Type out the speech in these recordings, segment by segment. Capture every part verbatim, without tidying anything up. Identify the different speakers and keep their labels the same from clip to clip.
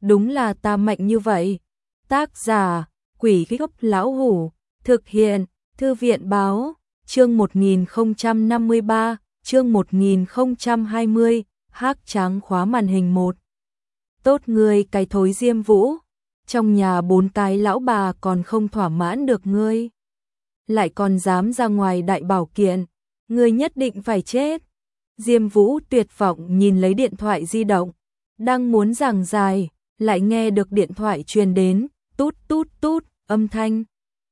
Speaker 1: đúng là ta mạnh như vậy. Tác giả, Quỷ Gốc Lão Hủ, thực hiện, Thư viện Báo, chương một nghìn không trăm năm mươi ba, chương một nghìn không trăm hai mươi, Hắc Tráng khóa màn hình một. Tốt ngươi cái thối Diêm Vũ, trong nhà bốn cái lão bà còn không thỏa mãn được ngươi. Lại còn dám ra ngoài đại bảo kiện, ngươi nhất định phải chết. Diêm Vũ tuyệt vọng nhìn lấy điện thoại di động, đang muốn giảng dài, lại nghe được điện thoại truyền đến, tút tút tút, âm thanh.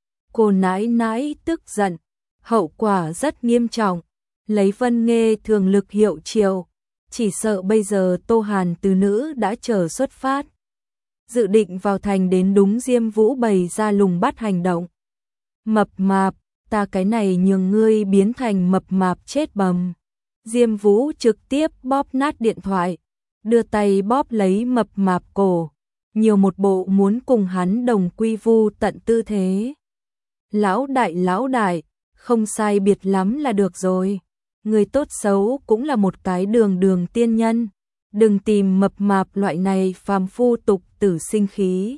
Speaker 1: Cô nãi nãi tức giận, hậu quả rất nghiêm trọng, lấy Vân Nghê thường lực hiệu triệu, chỉ sợ bây giờ Tô Hàn từ nữ đã chờ xuất phát. Dự định vào thành đến đúng Diêm Vũ bày ra lùng bắt hành động. Mập mạp, ta cái này nhường ngươi biến thành mập mạp chết bầm. Diêm Vũ trực tiếp bóp nát điện thoại, đưa tay bóp lấy mập mạp cổ, nhiều một bộ muốn cùng hắn đồng quy vu tận tư thế. Lão đại lão đại, không sai biệt lắm là được rồi. Người tốt xấu cũng là một cái đường đường tiên nhân, đừng tìm mập mạp loại này phàm phu tục tử sinh khí.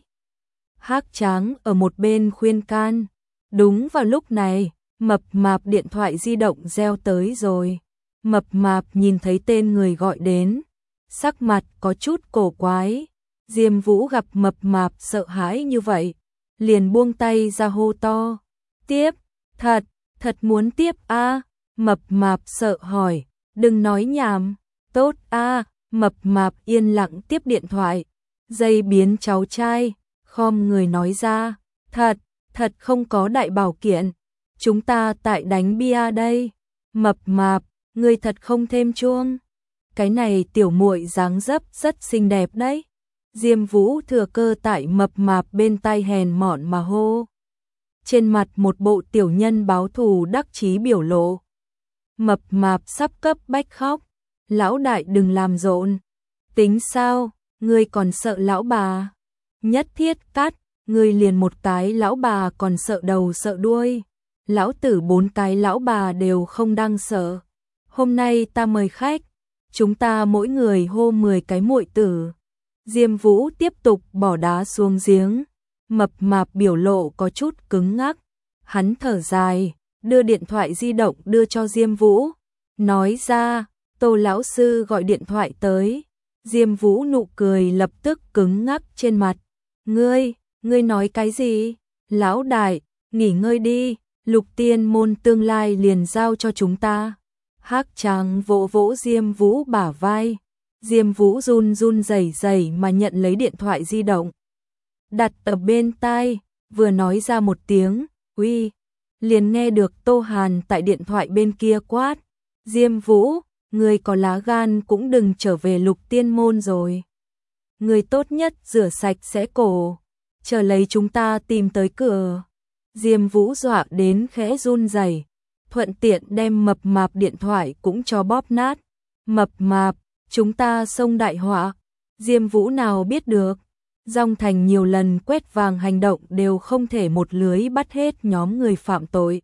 Speaker 1: Hắc Tráng ở một bên khuyên can. Đúng vào lúc này, mập mạp điện thoại di động reo tới rồi. Mập mạp nhìn thấy tên người gọi đến, sắc mặt có chút cổ quái. Diêm Vũ gặp mập mạp sợ hãi như vậy, liền buông tay ra hô to. Tiếp, thật, thật muốn tiếp a à? Mập mạp sợ hỏi, đừng nói nhảm. Tốt a à? Mập mạp yên lặng tiếp điện thoại. Dây biến cháu trai, khom người nói ra. Thật, thật không có đại bảo kiện. Chúng ta tại đánh bia đây. Mập mạp, ngươi thật không thêm chuông. Cái này tiểu muội dáng dấp rất xinh đẹp đấy. Diêm Vũ thừa cơ tại mập mạp bên tai hèn mọn mà hô. Trên mặt một bộ tiểu nhân báo thù đắc chí biểu lộ. Mập mạp sắp cấp bách khóc. Lão đại đừng làm rộn. Tính sao, ngươi còn sợ lão bà? Nhất thiết cắt, ngươi liền một cái lão bà còn sợ đầu sợ đuôi. Lão tử bốn cái lão bà đều không đang sợ. Hôm nay ta mời khách, chúng ta mỗi người hô mười cái muội tử. Diêm Vũ tiếp tục bỏ đá xuống giếng. Mập mạp biểu lộ có chút cứng ngắc. Hắn thở dài, đưa điện thoại di động đưa cho Diêm Vũ. Nói ra, Tô lão sư gọi điện thoại tới. Diêm Vũ nụ cười lập tức cứng ngắc trên mặt. Ngươi, ngươi nói cái gì? Lão đại, nghỉ ngơi đi, Lục Tiên môn tương lai liền giao cho chúng ta. Hắc Tráng vỗ vỗ Diêm Vũ bả vai. Diêm Vũ run run rẩy rẩy mà nhận lấy điện thoại di động. Đặt ở bên tai, vừa nói ra một tiếng, uy, liền nghe được Tô Hàn tại điện thoại bên kia quát. Diêm Vũ, người có lá gan cũng đừng trở về Lục Tiên môn rồi. Người tốt nhất rửa sạch sẽ cổ, chờ lấy chúng ta tìm tới cửa. Diêm Vũ dọa đến khẽ run rẩy, thuận tiện đem mập mạp điện thoại cũng cho bóp nát. Mập mạp, chúng ta xông đại họa. Diêm Vũ nào biết được, Dòng Thành nhiều lần quét vàng hành động đều không thể một lưới bắt hết nhóm người phạm tội.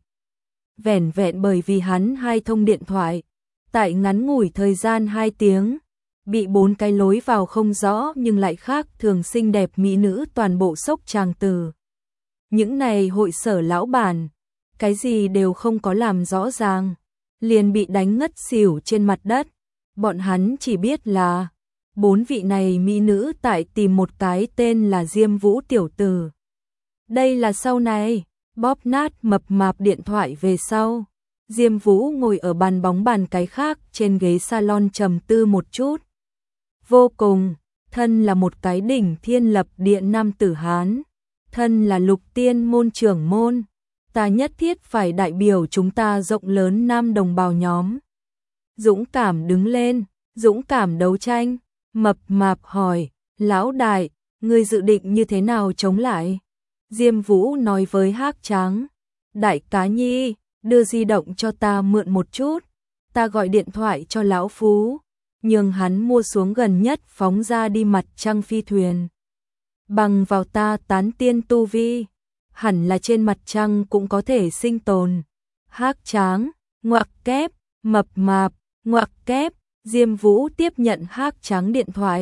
Speaker 1: Vẻn vẹn bởi vì hắn hai thông điện thoại, tại ngắn ngủi thời gian hai tiếng, bị bốn cái lối vào không rõ nhưng lại khác thường xinh đẹp mỹ nữ toàn bộ sốc tràng từ. Những này hội sở lão bản, cái gì đều không có làm rõ ràng, liền bị đánh ngất xỉu trên mặt đất. Bọn hắn chỉ biết là bốn vị này mỹ nữ tại tìm một cái tên là Diêm Vũ tiểu tử. Đây là sau này, bóp nát mập mạp điện thoại về sau. Diêm Vũ ngồi ở bàn bóng bàn cái khác trên ghế salon trầm tư một chút. Vô cùng, thân là một cái đỉnh thiên lập địa nam tử Hán. Thân là Lục Tiên môn trưởng môn. Ta nhất thiết phải đại biểu chúng ta rộng lớn nam đồng bào nhóm. Dũng cảm đứng lên, dũng cảm đấu tranh. Mập mạp hỏi, lão đại, ngươi dự định như thế nào chống lại? Diêm Vũ nói với Hắc Tráng, đại cá nhi, đưa di động cho ta mượn một chút, ta gọi điện thoại cho lão phú, nhường hắn mua xuống gần nhất phóng ra đi mặt trăng phi thuyền. Bằng vào ta tán tiên tu vi, hẳn là trên mặt trăng cũng có thể sinh tồn. Hắc Tráng, ngoặc kép, mập mạp, ngoặc kép. Diêm Vũ tiếp nhận Hắc Tráng điện thoại,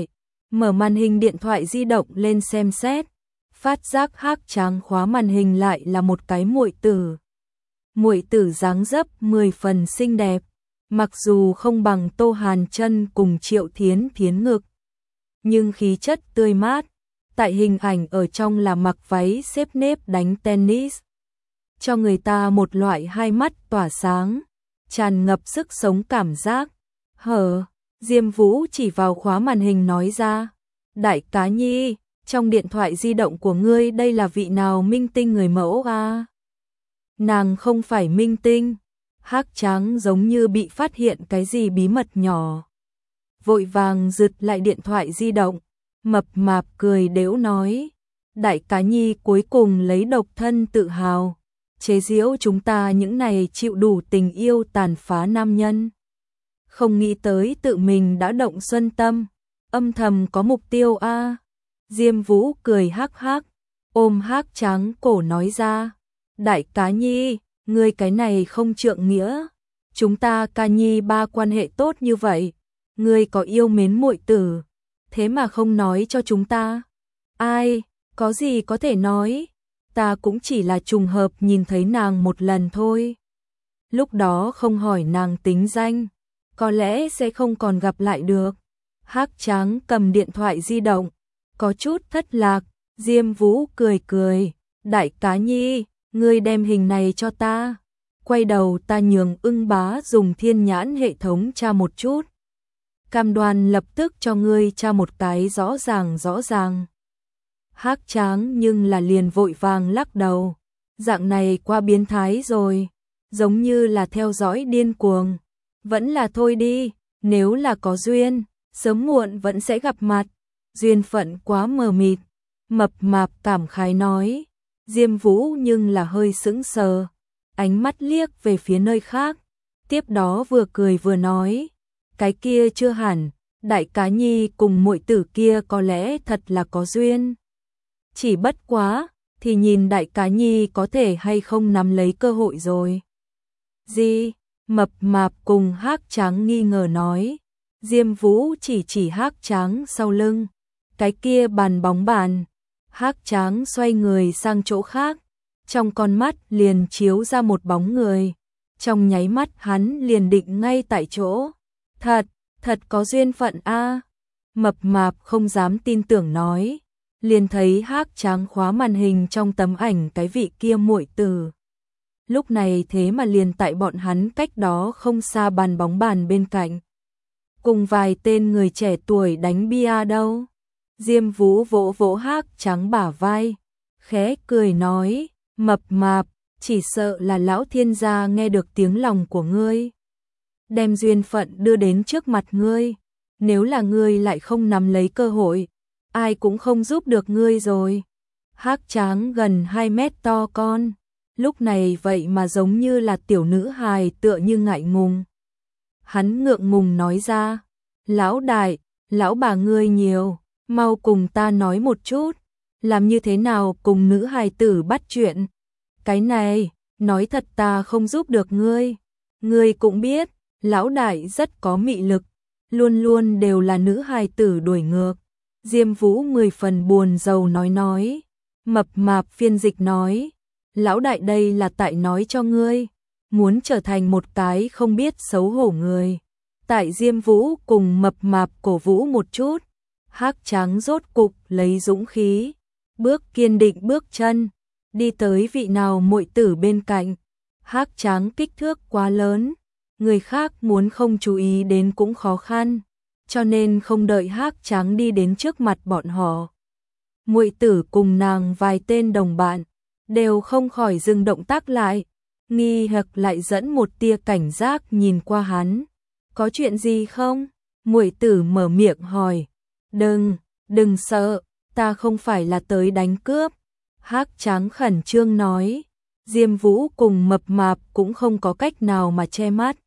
Speaker 1: mở màn hình điện thoại di động lên xem xét, phát giác Hắc Tráng khóa màn hình lại là một cái muội tử. Muội tử dáng dấp mười phần xinh đẹp, mặc dù không bằng Tô Hàn Chân cùng Triệu Thiến Thiến ngực, nhưng khí chất tươi mát, tại hình ảnh ở trong là mặc váy xếp nếp đánh tennis, cho người ta một loại hai mắt tỏa sáng, tràn ngập sức sống cảm giác. Hở, Diêm Vũ chỉ vào khóa màn hình nói ra, đại cá nhi, trong điện thoại di động của ngươi đây là vị nào minh tinh người mẫu à? Nàng không phải minh tinh. Hắc Tráng giống như bị phát hiện cái gì bí mật nhỏ, vội vàng giật lại điện thoại di động, mập mạp cười đễu nói, đại cá nhi cuối cùng lấy độc thân tự hào, chế giễu chúng ta những này chịu đủ tình yêu tàn phá nam nhân. Không nghĩ tới tự mình đã động xuân tâm, âm thầm có mục tiêu a. À. Diêm Vũ cười hắc hắc, ôm Hắc Tráng cổ nói ra, đại cá nhi, ngươi cái này không trượng nghĩa, chúng ta ca nhi ba quan hệ tốt như vậy, ngươi có yêu mến muội tử, thế mà không nói cho chúng ta. Ai, có gì có thể nói, ta cũng chỉ là trùng hợp nhìn thấy nàng một lần thôi. Lúc đó không hỏi nàng tính danh, có lẽ sẽ không còn gặp lại được. Hắc Tráng cầm điện thoại di động, có chút thất lạc. Diêm Vũ cười cười, đại cá nhi, ngươi đem hình này cho ta, quay đầu ta nhường Ưng Bá dùng thiên nhãn hệ thống tra một chút, cam đoan lập tức cho ngươi tra một cái rõ ràng rõ ràng. Hắc Tráng nhưng là liền vội vàng lắc đầu, dạng này quá biến thái rồi, giống như là theo dõi điên cuồng, vẫn là thôi đi, nếu là có duyên, sớm muộn vẫn sẽ gặp mặt, duyên phận quá mờ mịt. Mập mạp cảm khái nói. Diêm Vũ nhưng là hơi sững sờ, ánh mắt liếc về phía nơi khác, tiếp đó vừa cười vừa nói, cái kia chưa hẳn, đại cá nhi cùng muội tử kia có lẽ thật là có duyên. Chỉ bất quá, thì nhìn đại cá nhi có thể hay không nắm lấy cơ hội rồi. Gì? Mập mạp cùng Hắc Tráng nghi ngờ nói. Diêm Vũ chỉ chỉ Hắc Tráng sau lưng, cái kia bàn bóng bàn. Hắc Tráng xoay người sang chỗ khác, trong con mắt liền chiếu ra một bóng người, trong nháy mắt hắn liền định ngay tại chỗ. Thật, thật có duyên phận a. Mập mạp không dám tin tưởng nói, liền thấy Hắc Tráng khóa màn hình trong tấm ảnh cái vị kia muội tử. Lúc này thế mà liền tại bọn hắn cách đó không xa bàn bóng bàn bên cạnh, cùng vài tên người trẻ tuổi đánh bia đâu. Diêm Vũ vỗ vỗ Hắc Tráng bả vai, khẽ cười nói, mập mạp, chỉ sợ là lão thiên gia nghe được tiếng lòng của ngươi, đem duyên phận đưa đến trước mặt ngươi, nếu là ngươi lại không nắm lấy cơ hội, ai cũng không giúp được ngươi rồi. Hắc Tráng gần hai mét to con, lúc này vậy mà giống như là tiểu nữ hài tựa như ngại ngùng. Hắn ngượng ngùng nói ra, lão đại, lão bà ngươi nhiều, mau cùng ta nói một chút, làm như thế nào cùng nữ hài tử bắt chuyện. Cái này, nói thật ta không giúp được ngươi, ngươi cũng biết, lão đại rất có mị lực, luôn luôn đều là nữ hài tử đuổi ngược. Diêm Vũ mười phần buồn rầu nói nói, mập mạp phiên dịch nói, lão đại đây là tại nói cho ngươi, muốn trở thành một cái không biết xấu hổ người. Tại Diêm Vũ cùng mập mạp cổ vũ một chút, Hắc Tráng rốt cục lấy dũng khí, bước kiên định bước chân, đi tới vị nào muội tử bên cạnh. Hắc Tráng kích thước quá lớn, người khác muốn không chú ý đến cũng khó khăn, cho nên không đợi Hắc Tráng đi đến trước mặt bọn họ, muội tử cùng nàng vài tên đồng bạn đều không khỏi dừng động tác lại, nghi hoặc lại dẫn một tia cảnh giác nhìn qua hắn. Có chuyện gì không? Muội tử mở miệng hỏi. Đừng, đừng sợ, ta không phải là tới đánh cướp. Hắc Tráng khẩn trương nói. Diêm Vũ cùng mập mạp cũng không có cách nào mà che mắt.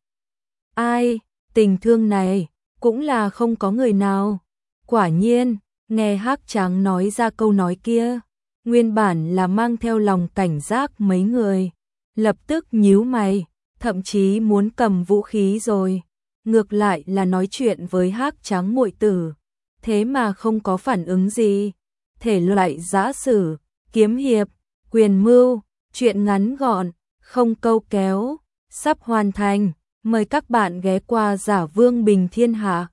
Speaker 1: Ai, tình thương này, cũng là không có người nào. Quả nhiên, nghe Hắc Tráng nói ra câu nói kia, nguyên bản là mang theo lòng cảnh giác mấy người, lập tức nhíu mày, thậm chí muốn cầm vũ khí rồi. Ngược lại là nói chuyện với Hắc Tráng muội tử, thế mà không có phản ứng gì. Thể loại giã sử, kiếm hiệp, quyền mưu, truyện ngắn gọn, không câu kéo, sắp hoàn thành. Mời các bạn ghé qua Giả Vương Bình Thiên Hạ.